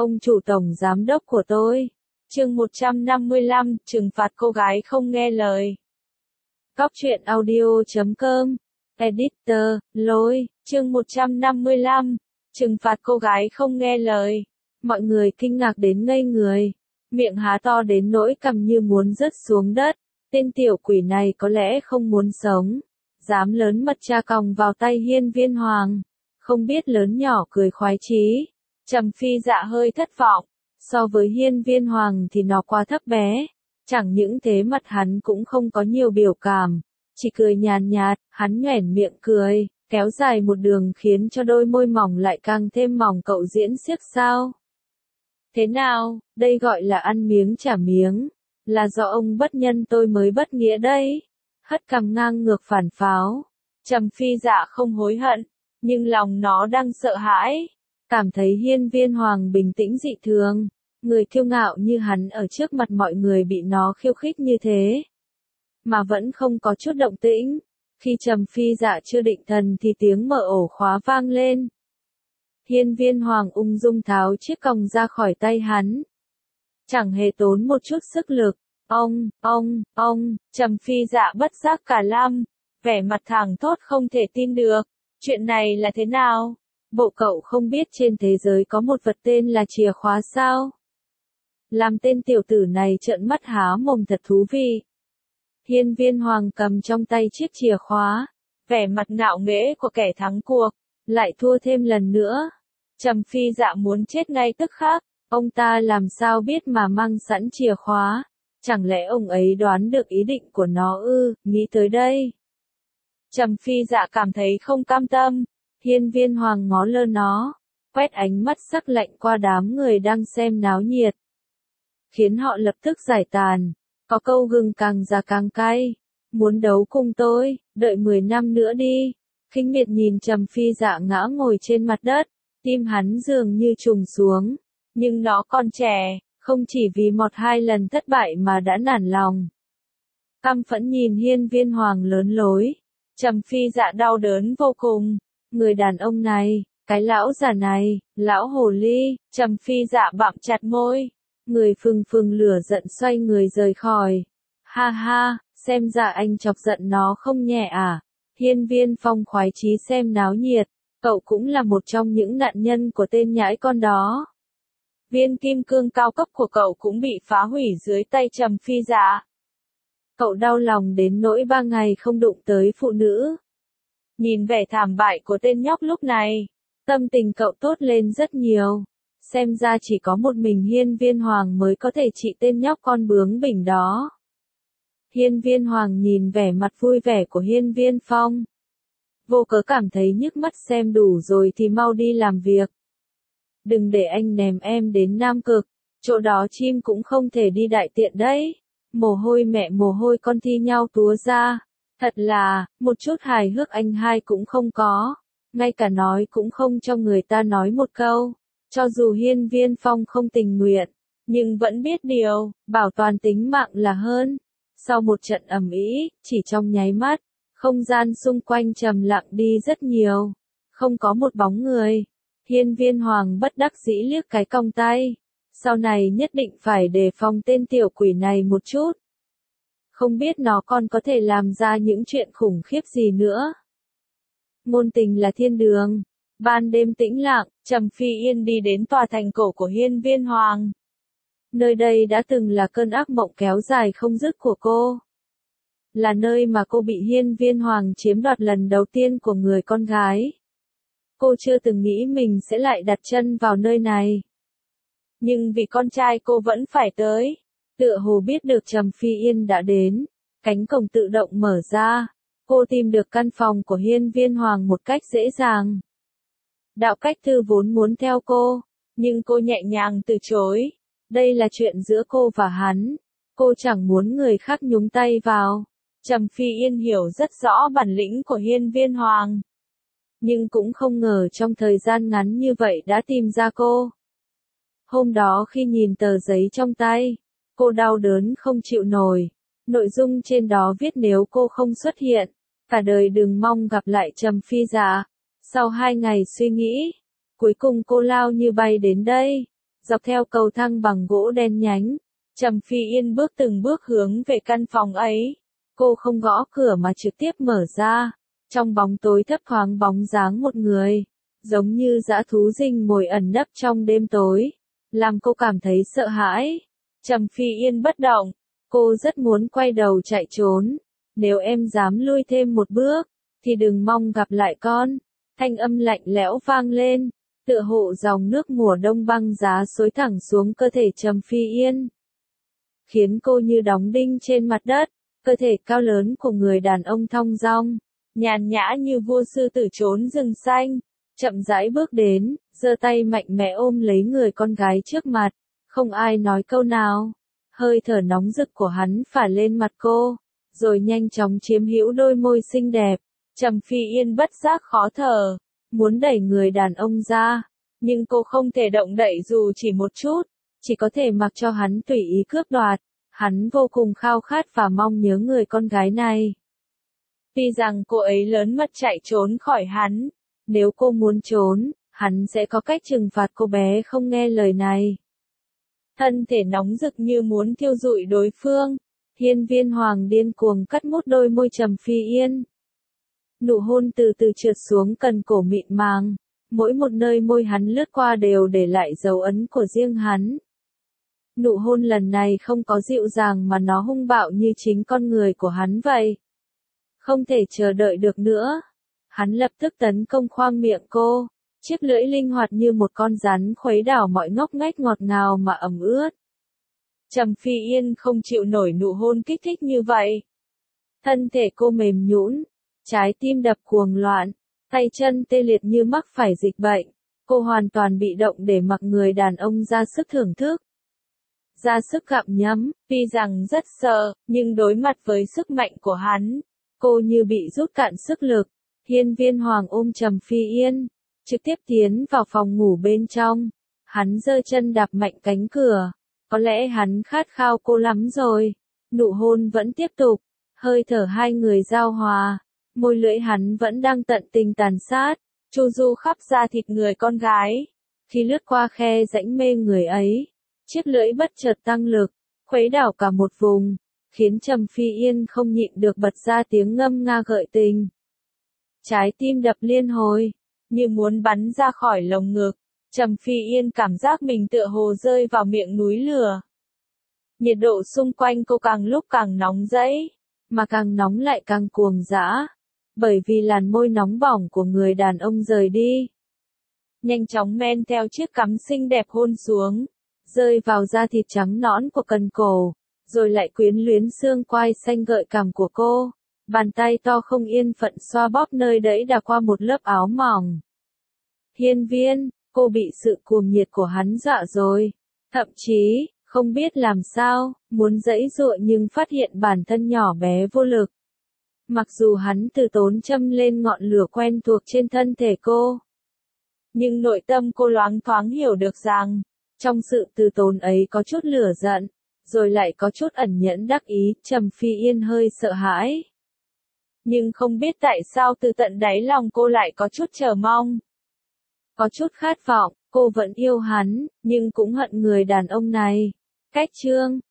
Ông chủ tổng giám đốc của tôi. Chương 155, trừng phạt cô gái không nghe lời. Cóc truyện audio.com. Editor, lôi, chương 155, trừng phạt cô gái không nghe lời. Mọi người kinh ngạc đến ngây người. Miệng há to đến nỗi cằm như muốn rớt xuống đất. Tên tiểu quỷ này có lẽ không muốn sống. Dám lớn mật tra còng vào tay Hiên Viên Hoàng. Không biết lớn nhỏ cười khoái chí. Trầm Phi Dạ hơi thất vọng. So với Hiên Viên Hoàng thì nó quá thấp bé. Chẳng những thế mặt hắn cũng không có nhiều biểu cảm. Chỉ cười nhàn nhạt, hắn nhoẻn miệng cười, kéo dài một đường khiến cho đôi môi mỏng lại càng thêm mỏng. Cậu diễn xiếc sao? Thế nào, đây gọi là ăn miếng trả miếng. Là do ông bất nhân tôi mới bất nghĩa đây. Hất cằm ngang ngược phản pháo. Trầm Phi Dạ không hối hận, nhưng lòng nó đang sợ hãi. Cảm thấy Hiên Viên Hoàng bình tĩnh dị thường. Người kiêu ngạo như hắn ở trước mặt mọi người bị nó khiêu khích như thế. Mà vẫn không có chút động tĩnh. Khi Trầm Phi Dạ chưa định thần thì tiếng mở ổ khóa vang lên. Hiên Viên Hoàng ung dung tháo chiếc còng ra khỏi tay hắn. Chẳng hề tốn một chút sức lực. Ông, Trầm Phi Dạ bất giác cả lăm. Vẻ mặt thẳng thốt không thể tin được. Chuyện này là thế nào? Bộ cậu không biết trên thế giới có một vật tên là chìa khóa sao? Làm tên tiểu tử này trợn mắt há mồm thật thú vị. Hiên Viên Hoàng cầm trong tay chiếc chìa khóa. Vẻ mặt ngạo nghễ của kẻ thắng cuộc. Lại thua thêm lần nữa. Trầm Phi Dạ muốn chết ngay tức khắc. Ông ta làm sao biết mà mang sẵn chìa khóa? Chẳng lẽ ông ấy đoán được ý định của nó ư? Nghĩ tới đây. Trầm Phi Dạ cảm thấy không cam tâm. Hiên Viên Hoàng ngó lơ nó. Quét ánh mắt sắc lạnh qua đám người đang xem náo nhiệt. Khiến họ lập tức giải tàn. Có câu gừng càng già càng cay. Muốn đấu cùng tôi, đợi 10 năm nữa đi. Khinh miệt nhìn Trầm Phi Dạ ngã ngồi trên mặt đất. Tim hắn dường như trùng xuống. Nhưng nó còn trẻ, không chỉ vì một hai lần thất bại mà đã nản lòng. Căm phẫn nhìn Hiên Viên Hoàng lớn lối. Trầm Phi Dạ đau đớn vô cùng. Người đàn ông này, cái lão già này, lão hồ ly. Trầm Phi Dạ bặm chặt môi. Người phừng phừng lửa giận xoay người rời khỏi. Ha ha, xem ra anh chọc giận nó không nhẹ à. Hiên Viên Phong khoái chí xem náo nhiệt. Cậu cũng là một trong những nạn nhân của tên nhãi con đó. Viên kim cương cao cấp của cậu cũng bị phá hủy dưới tay Trầm Phi Dạ. Cậu đau lòng đến nỗi 3 ngày không đụng tới phụ nữ. Nhìn vẻ thảm bại của tên nhóc lúc này, tâm tình cậu tốt lên rất nhiều. Xem ra chỉ có một mình Hiên Viên Hoàng mới có thể trị tên nhóc con bướng bỉnh đó. Hiên Viên Hoàng nhìn vẻ mặt vui vẻ của Hiên Viên Phong. Vô cớ cảm thấy nhức mắt, xem đủ rồi thì mau đi làm việc. Đừng để anh ném em đến Nam Cực, chỗ đó chim cũng không thể đi đại tiện đấy. Mồ hôi mẹ mồ hôi con thi nhau túa ra. Thật là, một chút hài hước anh hai cũng không có. Ngay cả nói cũng không cho người ta nói một câu. Cho dù Hiên Viên Phong không tình nguyện, nhưng vẫn biết điều, bảo toàn tính mạng là hơn. Sau một trận ầm ĩ, chỉ trong nháy mắt, không gian xung quanh trầm lặng đi rất nhiều. Không có một bóng người. Hiên Viên Hoàng bất đắc dĩ liếc cái còng tay. Sau này nhất định phải đề phòng tên tiểu quỷ này một chút. Không biết nó còn có thể làm ra những chuyện khủng khiếp gì nữa. Ngôn tình là thiên đường. Ban đêm tĩnh lặng, Trầm Phi Yên đi đến tòa thành cổ của Hiên Viên Hoàng. Nơi đây đã từng là cơn ác mộng kéo dài không dứt của cô. Là nơi mà cô bị Hiên Viên Hoàng chiếm đoạt lần đầu tiên của người con gái. Cô chưa từng nghĩ mình sẽ lại đặt chân vào nơi này. Nhưng vì con trai cô vẫn phải tới. Tựa hồ biết được Trầm Phi Yên đã đến. Cánh cổng tự động mở ra. Cô tìm được căn phòng của Hiên Viên Hoàng một cách dễ dàng. Đạo Cách Thư vốn muốn theo cô. Nhưng cô nhẹ nhàng từ chối. Đây là chuyện giữa cô và hắn. Cô chẳng muốn người khác nhúng tay vào. Trầm Phi Yên hiểu rất rõ bản lĩnh của Hiên Viên Hoàng. Nhưng cũng không ngờ trong thời gian ngắn như vậy đã tìm ra cô. Hôm đó khi nhìn tờ giấy trong tay, cô đau đớn không chịu nổi. Nội dung trên đó viết nếu cô không xuất hiện, cả đời đừng mong gặp lại Trầm Phi Dạ. Sau 2 ngày suy nghĩ, cuối cùng cô lao như bay đến đây. Dọc theo cầu thang bằng gỗ đen nhánh, Trầm Phi Yên bước từng bước hướng về căn phòng ấy. Cô không gõ cửa mà trực tiếp mở ra. Trong bóng tối thấp thoáng bóng dáng một người, giống như dã thú rình mồi ẩn nấp trong đêm tối, làm cô cảm thấy sợ hãi. Trầm Phi Yên bất động, cô rất muốn quay đầu chạy trốn. Nếu em dám lui thêm một bước, thì đừng mong gặp lại con. Thanh âm lạnh lẽo vang lên, tựa hồ dòng nước mùa đông băng giá xối thẳng xuống cơ thể Trầm Phi Yên, khiến cô như đóng đinh trên mặt đất. Cơ thể cao lớn của người đàn ông thong dong, nhàn nhã như vua sư tử trốn rừng xanh, chậm rãi bước đến, giơ tay mạnh mẽ ôm lấy người con gái trước mặt. Không ai nói câu nào. Hơi thở nóng rực của hắn phả lên mặt cô, rồi nhanh chóng chiếm hữu đôi môi xinh đẹp. Trầm Phi Yên bất giác khó thở, muốn đẩy người đàn ông ra, nhưng cô không thể động đậy dù chỉ một chút, chỉ có thể mặc cho hắn tùy ý cướp đoạt. Hắn vô cùng khao khát và mong nhớ người con gái này. Tuy rằng cô ấy lớn mật chạy trốn khỏi hắn, nếu cô muốn trốn, hắn sẽ có cách trừng phạt cô bé không nghe lời này. Thân thể nóng rực như muốn thiêu rụi đối phương, Hiên Viên Hoàng điên cuồng cắt mút đôi môi Trầm Phi Yên. Nụ hôn từ từ trượt xuống cần cổ mịn màng, mỗi một nơi môi hắn lướt qua đều để lại dấu ấn của riêng hắn. Nụ hôn lần này không có dịu dàng mà nó hung bạo như chính con người của hắn vậy. Không thể chờ đợi được nữa. Hắn lập tức tấn công khoang miệng cô, chiếc lưỡi linh hoạt như một con rắn khuấy đảo mọi ngóc ngách ngọt ngào mà ẩm ướt. Trầm Phi Yên không chịu nổi nụ hôn kích thích như vậy. Thân thể cô mềm nhũn, trái tim đập cuồng loạn, tay chân tê liệt như mắc phải dịch bệnh. Cô hoàn toàn bị động để mặc người đàn ông ra sức thưởng thức, ra sức gặm nhấm. Tuy rằng rất sợ, nhưng đối mặt với sức mạnh của hắn, cô như bị rút cạn sức lực. Hiên Viên Hoàng ôm Trầm Phi Yên, trực tiếp tiến vào phòng ngủ bên trong. Hắn giơ chân đạp mạnh cánh cửa. Có lẽ hắn khát khao cô lắm rồi. Nụ hôn vẫn tiếp tục, hơi thở hai người giao hòa, môi lưỡi hắn vẫn đang tận tình tàn sát, chu du khắp da thịt người con gái. Khi lướt qua khe rãnh mê người ấy, chiếc lưỡi bất chợt tăng lực, khuấy đảo cả một vùng, khiến Trầm Phi Yên không nhịn được bật ra tiếng ngâm nga gợi tình. Trái tim đập liên hồi, như muốn bắn ra khỏi lồng ngực. Trầm Phi Yên cảm giác mình tựa hồ rơi vào miệng núi lửa. Nhiệt độ xung quanh cô càng lúc càng nóng rẫy, mà càng nóng lại càng cuồng dã, bởi vì làn môi nóng bỏng của người đàn ông rời đi. Nhanh chóng men theo chiếc cắm xinh đẹp hôn xuống, rơi vào da thịt trắng nõn của cần cổ, rồi lại quyến luyến xương quai xanh gợi cảm của cô. Bàn tay to không yên phận xoa bóp nơi đấy đã qua một lớp áo mỏng. Hiên Viên, cô bị sự cuồng nhiệt của hắn dọa rồi, thậm chí không biết làm sao, muốn giãy giụa nhưng phát hiện bản thân nhỏ bé vô lực. Mặc dù hắn từ tốn châm lên ngọn lửa quen thuộc trên thân thể cô, nhưng nội tâm cô loáng thoáng hiểu được rằng, trong sự từ tốn ấy có chút lửa giận, rồi lại có chút ẩn nhẫn đắc ý. Trầm Phi Yên hơi sợ hãi, nhưng không biết tại sao từ tận đáy lòng cô lại có chút chờ mong, có chút khát vọng. Cô vẫn yêu hắn, nhưng cũng hận người đàn ông này. Cách chương